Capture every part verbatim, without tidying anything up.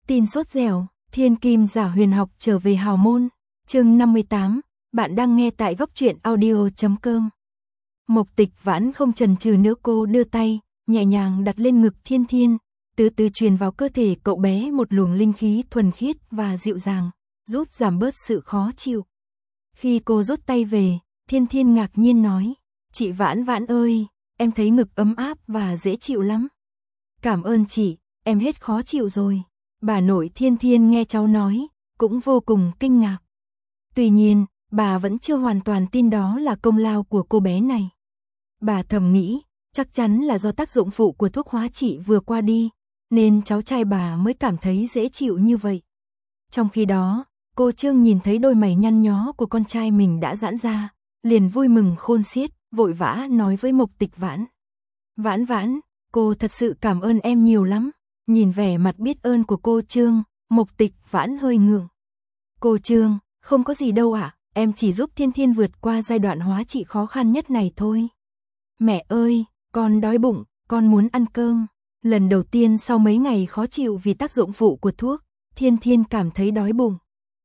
Tin sốt dẻo, thiên kim giả huyền học trở về hào môn. Chương năm mươi tám, bạn đang nghe tại góc truyện audio chấm com. Mộc Tịch Vãn không chần chừ nữa, cô đưa tay, nhẹ nhàng đặt lên ngực Thiên Thiên, từ từ truyền vào cơ thể cậu bé một luồng linh khí thuần khiết và dịu dàng, giúp giảm bớt sự khó chịu. Khi cô rút tay về, Thiên Thiên ngạc nhiên nói, chị Vãn Vãn ơi, em thấy ngực ấm áp và dễ chịu lắm. Cảm ơn chị, em hết khó chịu rồi. Bà nội Thiên Thiên nghe cháu nói, cũng vô cùng kinh ngạc. Tuy nhiên, bà vẫn chưa hoàn toàn tin đó là công lao của cô bé này. Bà thầm nghĩ, chắc chắn là do tác dụng phụ của thuốc hóa trị vừa qua đi, nên cháu trai bà mới cảm thấy dễ chịu như vậy. Trong khi đó, cô Trương nhìn thấy đôi mày nhăn nhó của con trai mình đã giãn ra, liền vui mừng khôn xiết, vội vã nói với Mộc Tịch Vãn. Vãn Vãn, cô thật sự cảm ơn em nhiều lắm. Nhìn vẻ mặt biết ơn của cô Trương, Mộc Tịch Vãn hơi ngượng. Cô Trương, không có gì đâu ạ, em chỉ giúp Thiên Thiên vượt qua giai đoạn hóa trị khó khăn nhất này thôi. Mẹ ơi, con đói bụng, con muốn ăn cơm. Lần đầu tiên sau mấy ngày khó chịu vì tác dụng phụ của thuốc, Thiên Thiên cảm thấy đói bụng.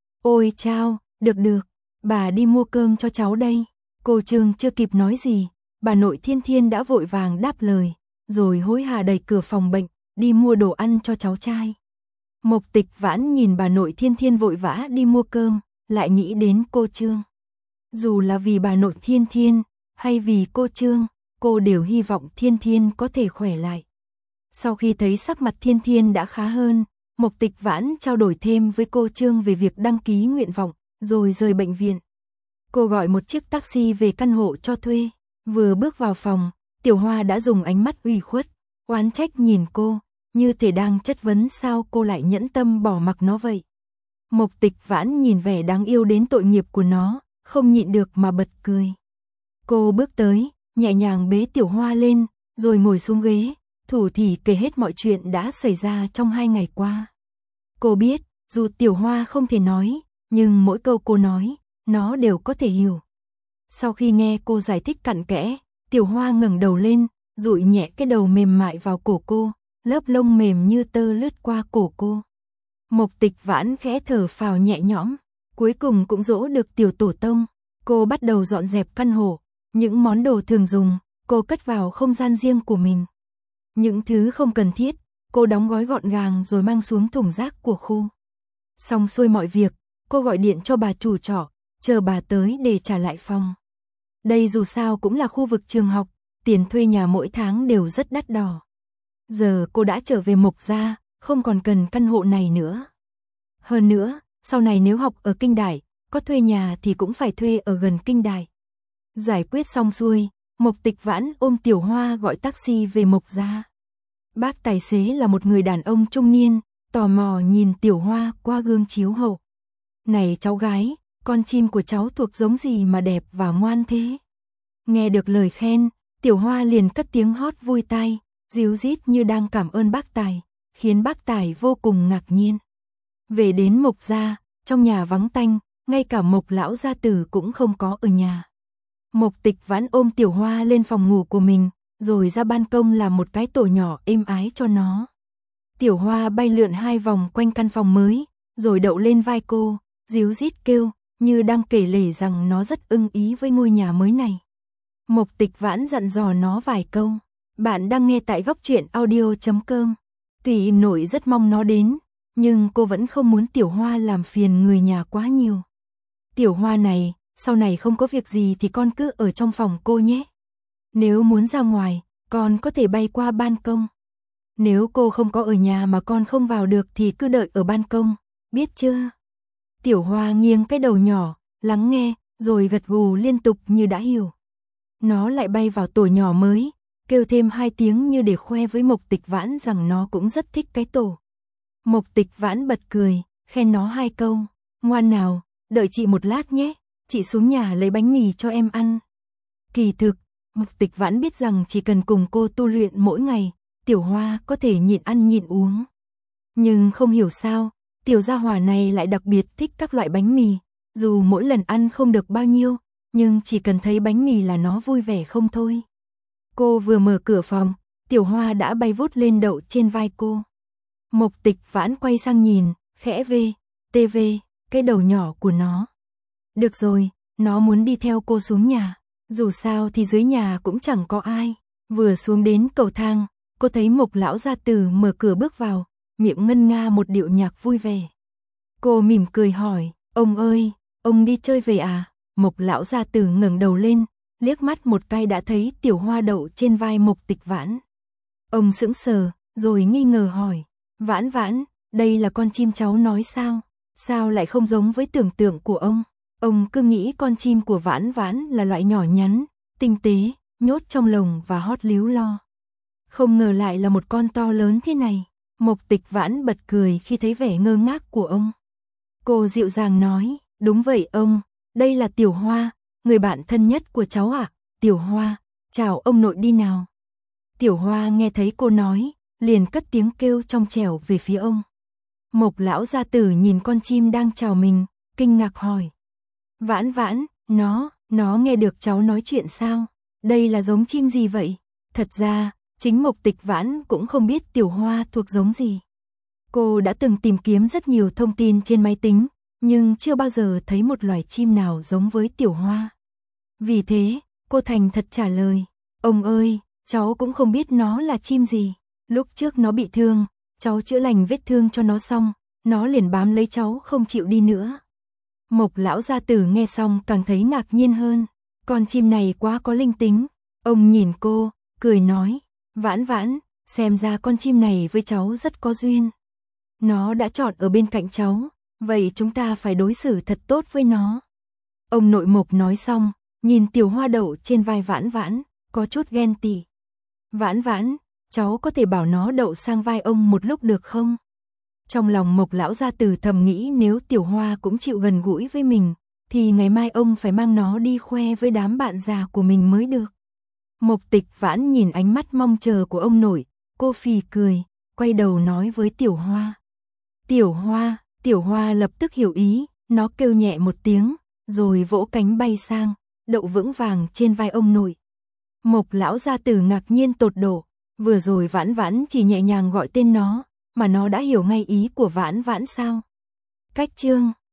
Ôi chao, được được, bà đi mua cơm cho cháu đây. Cô Trương chưa kịp nói gì, bà nội Thiên Thiên đã vội vàng đáp lời, rồi hối hả đẩy cửa phòng bệnh, đi mua đồ ăn cho cháu trai. Mộc Tịch Vãn nhìn bà nội Thiên Thiên vội vã đi mua cơm, lại nghĩ đến cô Trương. Dù là vì bà nội Thiên Thiên, hay vì cô Trương, cô đều hy vọng Thiên Thiên có thể khỏe lại. Sau khi thấy sắc mặt Thiên Thiên đã khá hơn, Mộc Tịch Vãn trao đổi thêm với cô Trương về việc đăng ký nguyện vọng, rồi rời bệnh viện. Cô gọi một chiếc taxi về căn hộ cho thuê. Vừa bước vào phòng, Tiểu Hoa đã dùng ánh mắt ủy khuất, oán trách nhìn cô, như thể đang chất vấn sao cô lại nhẫn tâm bỏ mặc nó vậy. Mộc Tịch Vãn nhìn vẻ đáng yêu đến tội nghiệp của nó, không nhịn được mà bật cười. Cô bước tới, nhẹ nhàng bế Tiểu Hoa lên, rồi ngồi xuống ghế, thủ thỉ kể hết mọi chuyện đã xảy ra trong hai ngày qua. Cô biết, dù Tiểu Hoa không thể nói, nhưng mỗi câu cô nói, nó đều có thể hiểu. Sau khi nghe cô giải thích cặn kẽ, Tiểu Hoa ngẩng đầu lên, dụi nhẹ cái đầu mềm mại vào cổ cô, lớp lông mềm như tơ lướt qua cổ cô. Mộc Tịch Vãn khẽ thở phào nhẹ nhõm, cuối cùng cũng dỗ được tiểu tổ tông. Cô bắt đầu dọn dẹp căn hộ, những món đồ thường dùng, cô cất vào không gian riêng của mình. Những thứ không cần thiết, cô đóng gói gọn gàng rồi mang xuống thùng rác của khu. Xong xuôi mọi việc, cô gọi điện cho bà chủ trọ, chờ bà tới để trả lại phòng. Đây dù sao cũng là khu vực trường học, tiền thuê nhà mỗi tháng đều rất đắt đỏ. Giờ cô đã trở về Mộc gia, không còn cần căn hộ này nữa. Hơn nữa, sau này nếu học ở Kinh Đại, có thuê nhà thì cũng phải thuê ở gần Kinh Đại. Giải quyết xong xuôi, Mộc Tịch Vãn ôm Tiểu Hoa gọi taxi về Mộc gia. Bác tài xế là một người đàn ông trung niên, tò mò nhìn Tiểu Hoa qua gương chiếu hậu. Này cháu gái, con chim của cháu thuộc giống gì mà đẹp và ngoan thế? Nghe được lời khen, Tiểu Hoa liền cất tiếng hót vui tai, ríu rít như đang cảm ơn bác tài, khiến bác tài vô cùng ngạc nhiên. Về đến Mộc gia, trong nhà vắng tanh, ngay cả Mộc lão gia tử cũng không có ở nhà. Mộc Tịch Vãn ôm Tiểu Hoa lên phòng ngủ của mình, rồi ra ban công làm một cái tổ nhỏ êm ái cho nó. Tiểu Hoa bay lượn hai vòng quanh căn phòng mới, rồi đậu lên vai cô, ríu rít kêu, như đang kể lể rằng nó rất ưng ý với ngôi nhà mới này. Mộc Tịch Vãn dặn dò nó vài câu. Bạn đang nghe tại góc truyện audio chấm com. Tuy nội rất mong nó đến, nhưng cô vẫn không muốn Tiểu Hoa làm phiền người nhà quá nhiều. Tiểu Hoa này, sau này không có việc gì thì con cứ ở trong phòng cô nhé. Nếu muốn ra ngoài, con có thể bay qua ban công. Nếu cô không có ở nhà mà con không vào được thì cứ đợi ở ban công, biết chưa? Tiểu Hoa nghiêng cái đầu nhỏ, lắng nghe, rồi gật gù liên tục như đã hiểu. Nó lại bay vào tổ nhỏ mới, kêu thêm hai tiếng như để khoe với Mộc Tịch Vãn rằng nó cũng rất thích cái tổ. Mộc Tịch Vãn bật cười, khen nó hai câu, ngoan nào, đợi chị một lát nhé, chị xuống nhà lấy bánh mì cho em ăn. Kỳ thực, Mộc Tịch Vãn biết rằng chỉ cần cùng cô tu luyện mỗi ngày, Tiểu Hoa có thể nhịn ăn nhịn uống. Nhưng không hiểu sao, Tiểu gia hỏa này lại đặc biệt thích các loại bánh mì, dù mỗi lần ăn không được bao nhiêu, nhưng chỉ cần thấy bánh mì là nó vui vẻ không thôi. Cô vừa mở cửa phòng, Tiểu Hoa đã bay vút lên đậu trên vai cô. Mộc Tịch Vãn quay sang nhìn, khẽ vê, tê vê, cái đầu nhỏ của nó. Được rồi, nó muốn đi theo cô xuống nhà, dù sao thì dưới nhà cũng chẳng có ai. Vừa xuống đến cầu thang, cô thấy Mộc lão gia tử mở cửa bước vào, miệng ngân nga một điệu nhạc vui vẻ. Cô mỉm cười hỏi, ông ơi, ông đi chơi về à? Mộc lão gia tử ngẩng đầu lên, liếc mắt một cái đã thấy Tiểu Hoa đậu trên vai Mộc Tịch Vãn. Ông sững sờ, rồi nghi ngờ hỏi, Vãn Vãn, đây là con chim cháu nói sao? Sao lại không giống với tưởng tượng của ông? Ông cứ nghĩ con chim của Vãn Vãn là loại nhỏ nhắn, tinh tế, nhốt trong lồng và hót líu lo. Không ngờ lại là một con to lớn thế này. Mộc Tịch Vãn bật cười khi thấy vẻ ngơ ngác của ông. Cô dịu dàng nói, đúng vậy ông, đây là Tiểu Hoa, người bạn thân nhất của cháu ạ. À? Tiểu Hoa, chào ông nội đi nào. Tiểu Hoa nghe thấy cô nói, liền cất tiếng kêu trong trẻo về phía ông. Mộc lão gia tử nhìn con chim đang chào mình, kinh ngạc hỏi. Vãn Vãn, nó, nó nghe được cháu nói chuyện sao? Đây là giống chim gì vậy? Thật ra, chính Mộc Tịch Vãn cũng không biết Tiểu Hoa thuộc giống gì. Cô đã từng tìm kiếm rất nhiều thông tin trên máy tính, nhưng chưa bao giờ thấy một loài chim nào giống với Tiểu Hoa. Vì thế, cô thành thật trả lời, ông ơi, cháu cũng không biết nó là chim gì. Lúc trước nó bị thương, cháu chữa lành vết thương cho nó xong, nó liền bám lấy cháu không chịu đi nữa. Mộc lão gia tử nghe xong càng thấy ngạc nhiên hơn, con chim này quá có linh tính. Ông nhìn cô, cười nói, Vãn Vãn, xem ra con chim này với cháu rất có duyên. Nó đã chọn ở bên cạnh cháu, vậy chúng ta phải đối xử thật tốt với nó. Ông nội Mộc nói xong, nhìn Tiểu Hoa đậu trên vai Vãn Vãn, có chút ghen tị. Vãn Vãn, cháu có thể bảo nó đậu sang vai ông một lúc được không? Trong lòng Mộc lão gia tử thầm nghĩ nếu Tiểu Hoa cũng chịu gần gũi với mình, thì ngày mai ông phải mang nó đi khoe với đám bạn già của mình mới được. Mộc Tịch Vãn nhìn ánh mắt mong chờ của ông nội, cô phì cười, quay đầu nói với Tiểu Hoa. Tiểu Hoa, Tiểu Hoa lập tức hiểu ý, nó kêu nhẹ một tiếng, rồi vỗ cánh bay sang, đậu vững vàng trên vai ông nội. Mộc lão gia tử ngạc nhiên tột độ, vừa rồi Vãn Vãn chỉ nhẹ nhàng gọi tên nó, mà nó đã hiểu ngay ý của Vãn Vãn sao? Cách chương